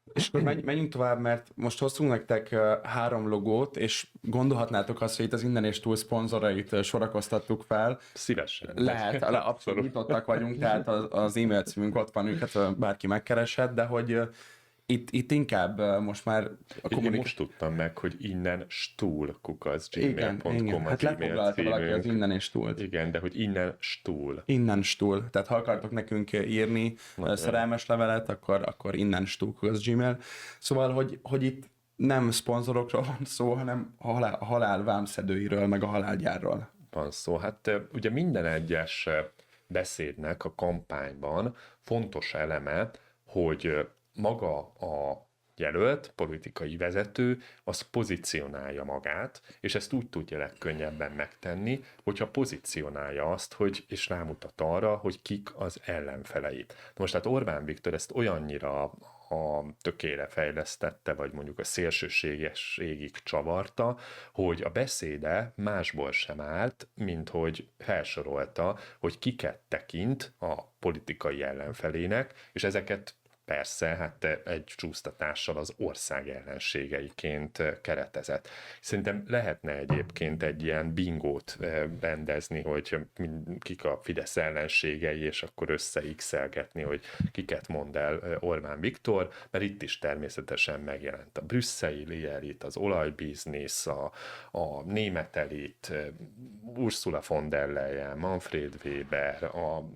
És akkor menjünk tovább, mert most hoztunk nektek 3 logót, és gondolhatnátok azt, hogy itt az Innen és Túl szponzorait sorakoztattuk fel. Szívesen. Lehet, abszolút nyitottak vagyunk, tehát az e-mail címünk ott van, őket bárki megkereshet, de hogy itt inkább most már a Én most tudtam meg, hogy innen stúl@gmail.com igen, hát lefoglalta valaki az Innen és Túlt. Igen, de hogy innen stúl. Innen stúl. Tehát ha akartok nekünk írni szerelmes levelet, akkor innen stúl@gmail. Szóval, hogy itt nem szponzorokról van szó, hanem a halál vámszedőiről, meg a halálgyárról. Van szó. Hát ugye minden egyes beszédnek a kampányban fontos eleme, hogy maga a jelölt, politikai vezető, az pozícionálja magát, és ezt úgy tudja legkönnyebben megtenni, hogyha pozícionálja azt, hogy, és rámutat arra, hogy kik az ellenfelei. Most hát Orbán Viktor ezt olyannyira a tökére fejlesztette, vagy mondjuk a szélsőségességig csavarta, hogy a beszéde másból sem állt, mint hogy felsorolta, hogy kiket tekint a politikai ellenfelének, és ezeket persze, hát egy csúsztatással az ország ellenségeiként keretezett. Szerintem lehetne egyébként egy ilyen bingót rendezni, hogy kik a Fidesz ellenségei, és akkor össze-x-elgetni, hogy kiket mond el Orbán Viktor, mert itt is természetesen megjelent a brüsszeli elit, az olajbiznisz, a német elit, Ursula von der Leyen, Manfred Weber, a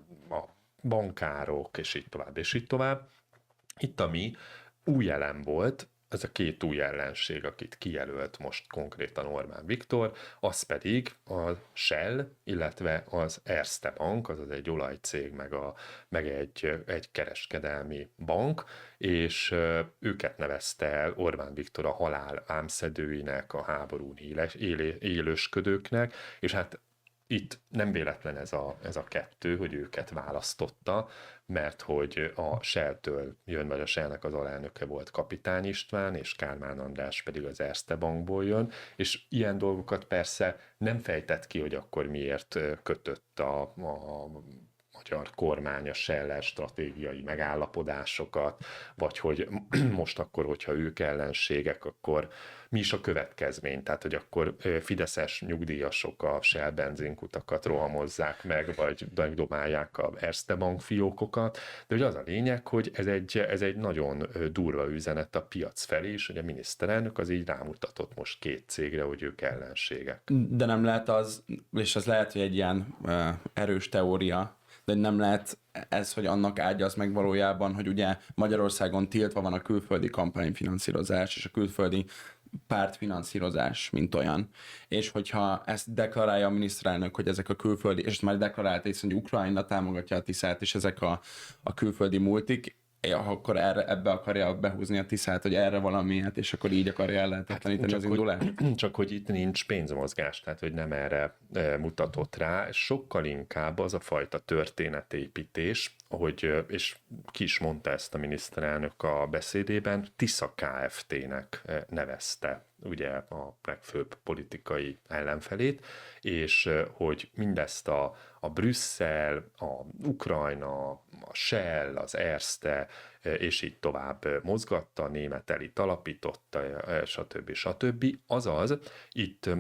bankárok, és így tovább, és így tovább. Itt, ami új elem volt, ez a 2 új ellenség, akit kijelölt most konkrétan Orbán Viktor, az pedig a Shell, illetve az Erste Bank, azaz egy olajcég, meg egy kereskedelmi bank, és őket nevezte el Orbán Viktor a halál vámszedőinek, a háborún élősködőknek, és hát itt nem véletlen ez a 2, hogy őket választotta, mert hogy a Shell-től jön, vagy a Shell-nek az alelnöke volt Kapitány István, és Kálmán András pedig az Erste Bankból jön, és ilyen dolgokat persze nem fejtett ki, hogy akkor miért kötött a magyar kormány a Shell-el stratégiai megállapodásokat, vagy hogy most akkor, hogyha ők ellenségek, akkor mi is a következmény? Tehát, hogy akkor fideszes nyugdíjasok a Shell benzinkutakat rohamozzák meg, vagy megdobálják a Erste Bank fiókokat, de hogy az a lényeg, hogy ez egy nagyon durva üzenet a piac felé is, hogy a miniszterelnök az így rámutatott most 2 cégre, hogy ők ellenségek. De nem lehet az, és az lehet, hogy egy ilyen erős teória, de nem lehet ez, hogy annak ágyaz meg valójában, hogy ugye Magyarországon tiltva van a külföldi kampányfinanszírozás és a külföldi pártfinanszírozás, mint olyan. És hogyha ezt deklarálja a miniszterelnök, hogy ezek a külföldi, és ezt már deklarálta, hiszen hogy Ukrajna támogatja a Tiszát, és ezek a külföldi multik, akkor ebbe akarja behúzni a Tiszát, hogy erre valamiért, és akkor így akarja ellehetetleníteni az indulást. Csak hogy itt nincs pénzmozgás, tehát hogy nem erre mutatott rá, sokkal inkább az a fajta történetépítés, és ki is mondta ezt a miniszterelnök a beszédében, Tisza Kft-nek nevezte ugye a legfőbb politikai ellenfelét, és hogy mindezt a Brüsszel, a Ukrajna, a Shell, az Erste, és így tovább mozgatta, a német elit alapította, stb. Azaz, itt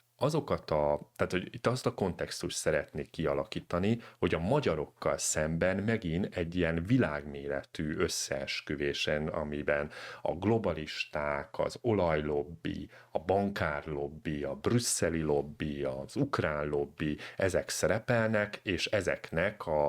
tehát, hogy itt azt a kontextust szeretnék kialakítani, hogy a magyarokkal szemben megint egy ilyen világméretű összeesküvésen, amiben a globalisták, az olajlobbi, a bankárlobbi, a brüsszeli lobbi, az ukrán lobbi, ezek szerepelnek, és ezeknek a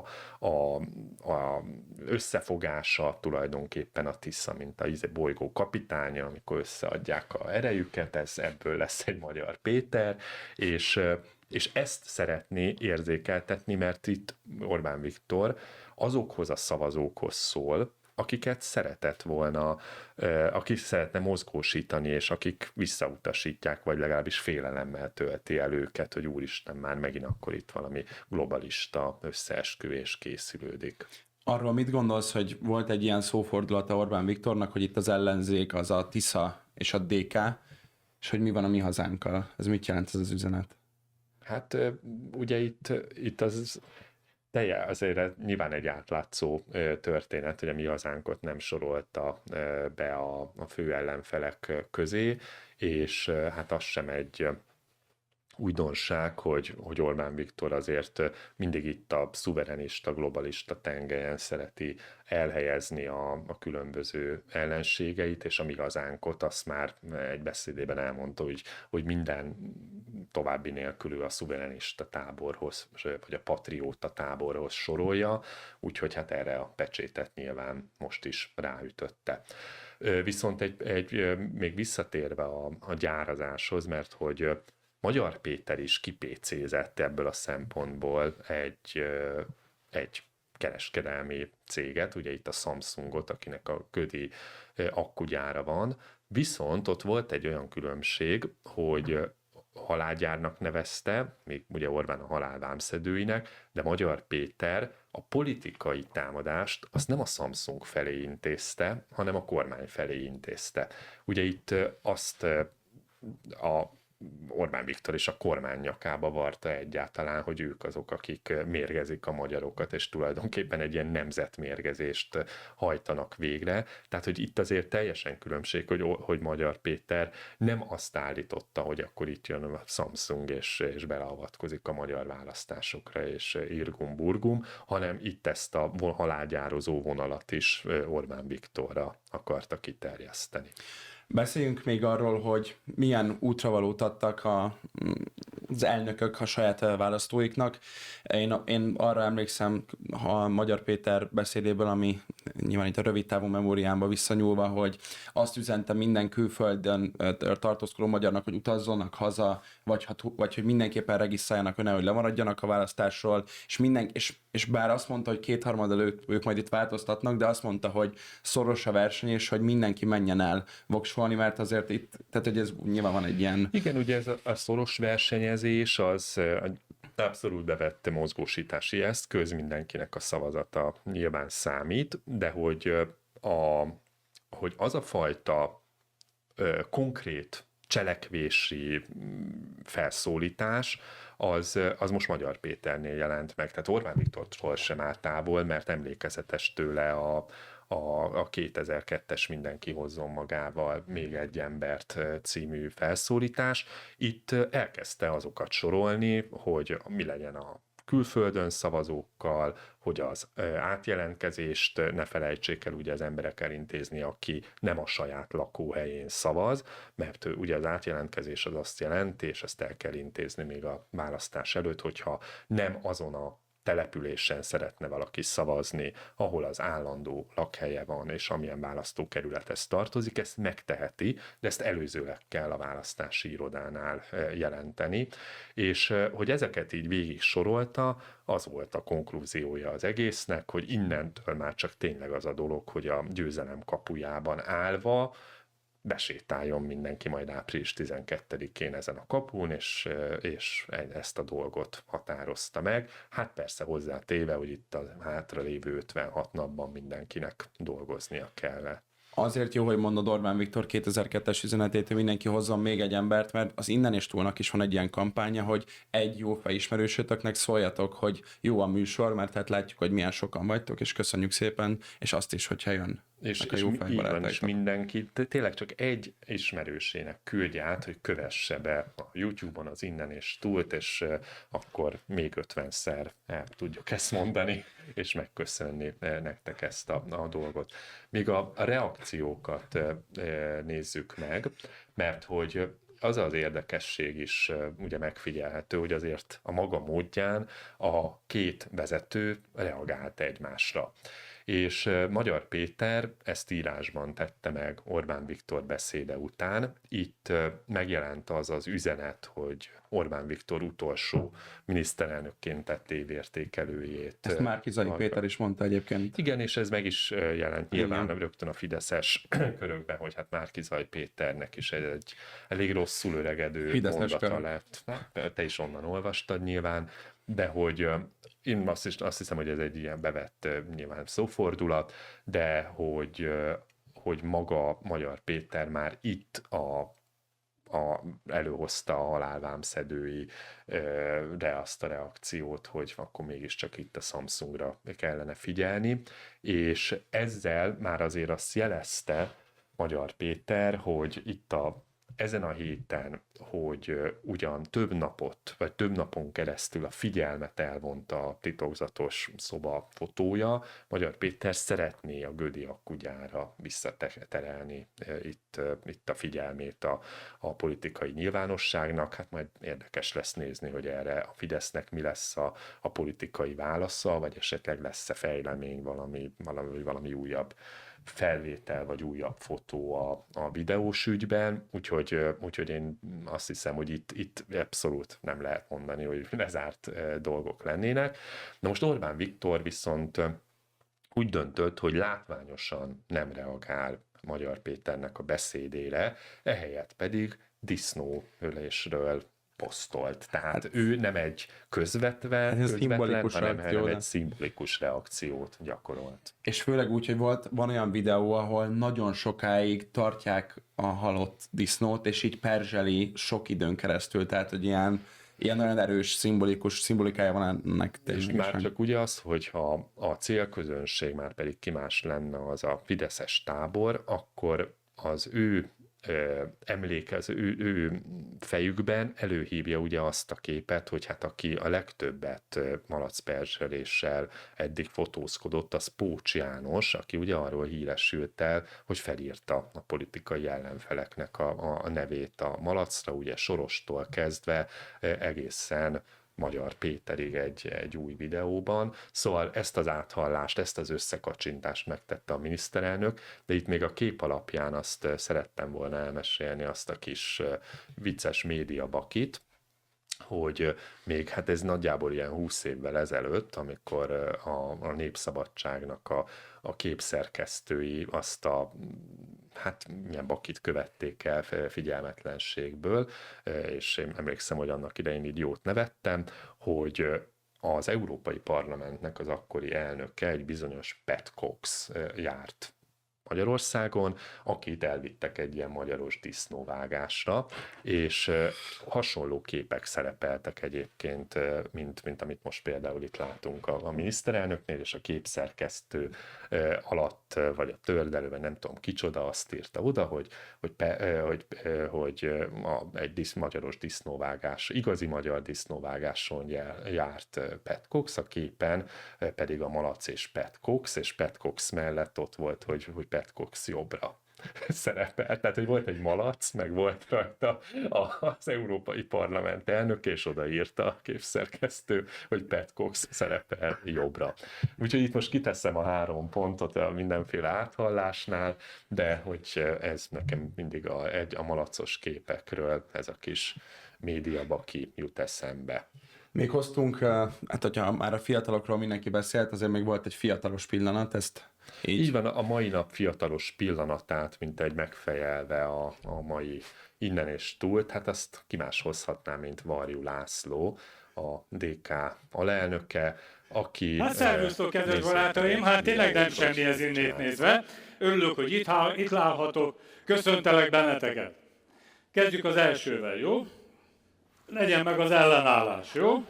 összefogása tulajdonképpen a Tisza, mint a bolygó kapitánya, amikor összeadják a erejüket, ebből lesz egy magyar Péter, és ezt szeretné érzékeltetni, mert itt Orbán Viktor azokhoz a szavazókhoz szól, akiket szeretett volna, akik szeretne mozgósítani, és akik visszautasítják, vagy legalábbis félelemmel tölti el őket, hogy úristen, már megint akkor itt valami globalista összeesküvés készülődik. Arról mit gondolsz, hogy volt egy ilyen szófordulata Orbán Viktornak, hogy itt az ellenzék az a Tisza és a DK, és hogy mi van a mi hazánkkal? Ez mit jelent ez az üzenet? Hát ugye itt az azért nyilván egy átlátszó történet, hogy a Mi Hazánkot nem sorolta be a fő ellenfelek közé, és hát az sem egy újdonság, hogy Orbán Viktor azért mindig itt a szuverenista, globalista tengelyen szereti elhelyezni a különböző ellenségeit, és a Mi Hazánkot azt már egy beszédében elmondta, hogy minden további nélkül a szuverenista táborhoz, vagy a patrióta táborhoz sorolja, úgyhogy hát erre a pecsétet nyilván most is ráütötte. Viszont még visszatérve a gyárazáshoz, mert hogy Magyar Péter is kipécézett ebből a szempontból egy kereskedelmi céget, ugye itt a Samsungot, akinek a ködi akkugyára van, viszont ott volt egy olyan különbség, hogy halálgyárnak nevezte, még ugye Orbán a halál vámszedőinek, de Magyar Péter a politikai támadást azt nem a Samsung felé intézte, hanem a kormány felé intézte. Ugye itt azt a Orbán Viktor és a kormány nyakába varta egyáltalán, hogy ők azok, akik mérgezik a magyarokat, és tulajdonképpen egy ilyen nemzetmérgezést hajtanak végre. Tehát, hogy itt azért teljesen különbség, hogy Magyar Péter nem azt állította, hogy akkor itt jön a Samsung, és beleavatkozik a magyar választásokra, és irgum-burgum, hanem itt ezt a halálgyározó vonalat is Orbán Viktorra akarta kiterjeszteni. Beszéljünk még arról, hogy milyen útravalót adtak az elnökök a saját választóiknak. Én arra emlékszem a Magyar Péter beszédéből, ami nyilván itt a rövid távú memóriámba visszanyúlva, hogy azt üzente minden külföldön tartózkodó magyarnak, hogy utazzonak haza, vagy hogy mindenképpen regisztráljanak öne, hogy lemaradjanak a választásról, és bár azt mondta, hogy kétharmaddal ők majd itt változtatnak, de azt mondta, hogy szoros a verseny, és hogy mindenki menjen el voksolni, mert azért itt, tehát hogy ez nyilván van egy ilyen... Igen, ugye ez a szoros versenyezés az abszolút bevett mozgósítási eszköz, mindenkinek a szavazata nyilván számít, de hogy az a fajta konkrét cselekvési felszólítás, az most Magyar Péternél jelent meg. Tehát Orbán Viktortól sem áll távol, mert emlékezetes tőle a 2002-es Mindenki hozzon magával még egy embert című felszólítás. Itt elkezdte azokat sorolni, hogy mi legyen a külföldön szavazókkal, hogy az átjelentkezést ne felejtsék el ugye az emberek elintézni, aki nem a saját lakóhelyén szavaz, mert ugye az átjelentkezés az azt jelenti, és ezt el kell intézni még a választás előtt, hogyha nem azon a településen szeretne valaki szavazni, ahol az állandó lakhelye van, és amilyen választókerülethez tartozik, ezt megteheti, de ezt előzőleg kell a választási irodánál jelenteni, és hogy ezeket így végig sorolta, az volt a konklúziója az egésznek, hogy innentől már csak tényleg az a dolog, hogy a győzelem kapujában állva besétáljon mindenki majd április 12-én ezen a kapun, és ezt a dolgot határozta meg. Hát persze hozzátéve, hogy itt a hátralévő 56 napban mindenkinek dolgoznia kellett. Azért jó, hogy mondod Orbán Viktor 2002-es üzenetét, hogy mindenki hozzon még egy embert, mert az Innen és Túlnak is van egy ilyen kampánya, hogy egy jó felismerősötöknek szóljatok, hogy jó a műsor, mert hát látjuk, hogy milyen sokan vagytok, és köszönjük szépen, és azt is, hogyha jön. És mindenki, tényleg csak egy ismerősének küldje át, hogy kövesse be a YouTube-on az Innen és Túlt, és akkor még 50-szer el tudjuk ezt mondani, és megköszönni nektek ezt a dolgot. Még a reakciókat nézzük meg, mert hogy az az érdekesség is ugye megfigyelhető, hogy azért a maga módján a két vezető reagált egymásra. És Magyar Péter ezt írásban tette meg Orbán Viktor beszéde után. Itt megjelent az az üzenet, hogy Orbán Viktor utolsó miniszterelnökként tett évértékelőjét. Ezt Márki-Zay Péter is mondta egyébként. Igen, és ez meg is jelent nyilván rögtön a fideszes körökben, hogy hát Márki-Zay Péternek is egy elég rosszul öregedő mondata lett. Te is onnan olvastad nyilván, de hogy én azt hiszem, hogy ez egy ilyen bevett nyilván szófordulat, de hogy maga Magyar Péter már itt előhozta a halálvámszedői de azt a reakciót, hogy akkor mégiscsak itt a Samsungra kellene figyelni, és ezzel már azért azt jelezte Magyar Péter, hogy ezen a héten, hogy ugyan több napon keresztül a figyelmet elvonta a titokzatos szoba fotója, Magyar Péter szeretné a Gödi Akkugyára visszaterelni itt a figyelmét a politikai nyilvánosságnak. Hát majd érdekes lesz nézni, hogy erre a Fidesznek mi lesz a politikai válasza, vagy esetleg lesz-e fejlemény, valami újabb felvétel vagy újabb fotó a videós ügyben, úgyhogy én azt hiszem, hogy itt abszolút nem lehet mondani, hogy lezárt dolgok lennének. Na most Orbán Viktor viszont úgy döntött, hogy látványosan nem reagál Magyar Péternek a beszédére, ehelyett pedig disznóölésről posztolt. Tehát ő nem egy közvetlen, hanem egy szimbolikus reakciót gyakorolt. És főleg úgy, hogy van olyan videó, ahol nagyon sokáig tartják a halott disznót, és így perzseli sok időn keresztül, tehát hogy ilyen nagyon erős szimbolikája van ennek. És már csak ugye az, hogyha a célközönség már pedig ki más lenne, az a fideszes tábor, akkor az ő ő fejükben előhívja ugye azt a képet, hogy hát aki a legtöbbet malacperzseléssel eddig fotózkodott, az Pócs János, aki ugye arról híresült el, hogy felírta a politikai ellenfeleknek a nevét a malacra, ugye Sorostól kezdve egészen Magyar Péterig egy új videóban. Szóval ezt az áthallást, ezt az összekacsintást megtette a miniszterelnök, de itt még a kép alapján azt szerettem volna elmesélni, azt a kis vicces médiabakit, hogy még hát ez nagyjából ilyen 20 évvel ezelőtt, amikor a Népszabadságnak a képszerkesztői azt milyen bakit követték el figyelmetlenségből, és én emlékszem, hogy annak idején így jót nevettem, hogy az Európai Parlamentnek az akkori elnöke, egy bizonyos Pat Cox járt Magyarországon, akit elvittek egy ilyen magyaros disznóvágásra, és hasonló képek szerepeltek egyébként, mint amit most például itt látunk a miniszterelnöknél, és a képszerkesztő alatt, vagy a tördelő, vagy nem tudom kicsoda, azt írta oda, hogy egy magyaros disznóvágás, igazi magyar disznóvágáson járt Pat Cox, a képen pedig a malac és Pat Cox, és Pat Cox mellett ott volt, hogy Pat Cox jobbra szerepel. Tehát, hogy volt egy malac, meg volt rajta az Európai Parlament elnök, és odaírta a képszerkesztő, hogy Pat Cox szerepel jobbra. Úgyhogy itt most kiteszem a 3 pontot a mindenféle áthallásnál, de hogy ez nekem mindig a malacos képekről ez a kis médiabaki jut eszembe. Még hoztunk, hát hogyha már a fiatalokról mindenki beszélt, azért még volt egy fiatalos pillanat, ezt így van, a mai nap fiatalos pillanatát, mint egy megfejelve a mai innen és túl, hát azt ki más hozhatná, mint Varjú László, a DK alelnöke, aki... Hát szervusztok, kedves barátaim, hát tényleg nem semmihez innét nézve. Örülök, hogy itt láthatok, köszöntelek benneteket. Kezdjük az elsővel, jó? Legyen meg az ellenállás, jó?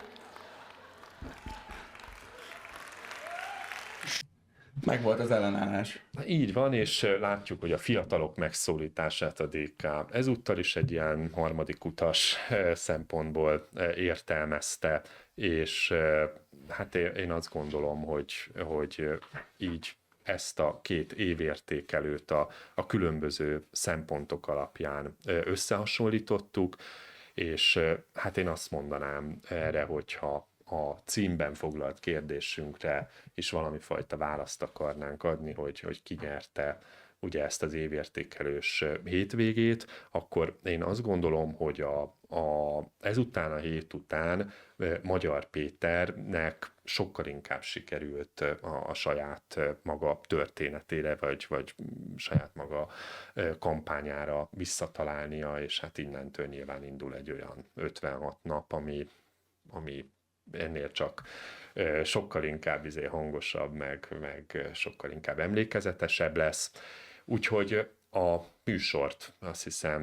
Meg volt az ellenállás. Így van, és látjuk, hogy a fiatalok megszólítását a DK ezúttal is egy ilyen harmadik utas szempontból értelmezte, és hát én azt gondolom, hogy így ezt a 2 évértékelőt a különböző szempontok alapján összehasonlítottuk, és hát én azt mondanám erre, hogyha a címben foglalt kérdésünkre is valami fajta választ akarnánk adni, hogy ki nyerte ugye ezt az évértékelős hétvégét, akkor én azt gondolom, hogy ezután a hét után Magyar Péternek sokkal inkább sikerült a saját maga történetére, vagy saját maga kampányára visszatalálnia, és hát innentől nyilván indul egy olyan 56 nap, ami ennél csak sokkal inkább hangosabb, meg sokkal inkább emlékezetesebb lesz. Úgyhogy a műsort azt hiszem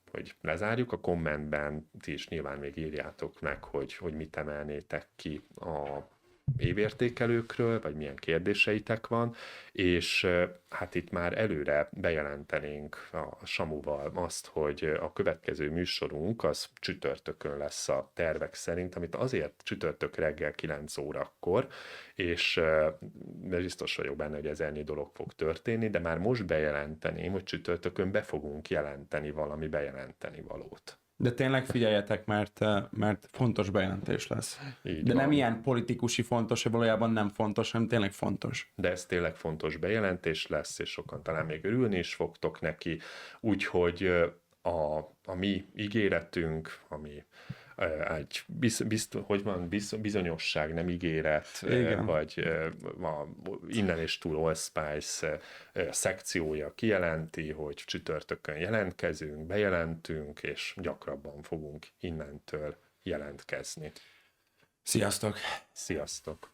hogy lezárjuk. A kommentben ti is nyilván még írjátok meg, hogy mit emelnétek ki a évértékelőkről, vagy milyen kérdéseitek van, és hát itt már előre bejelentenénk a Samuval azt, hogy a következő műsorunk az csütörtökön lesz a tervek szerint, amit azért csütörtök reggel 9 órakor, és biztos vagyok benne, hogy ezernyi dolog fog történni, de már most bejelenteném, hogy csütörtökön be fogunk jelenteni valami bejelenteni valót. De tényleg figyeljetek, mert fontos bejelentés lesz. Így De van. nem ilyen politikusi fontos, hogy valójában nem fontos, hanem tényleg fontos. De ez tényleg fontos bejelentés lesz, és sokan talán még örülni is fogtok neki, úgyhogy a mi ígéretünk, ami egy bizonyosság, nem ígéret, Igen. vagy innen és túl Allspice szekciója kijelenti, hogy csütörtökön jelentkezünk, bejelentünk, és gyakrabban fogunk innentől jelentkezni. Sziasztok! Sziasztok!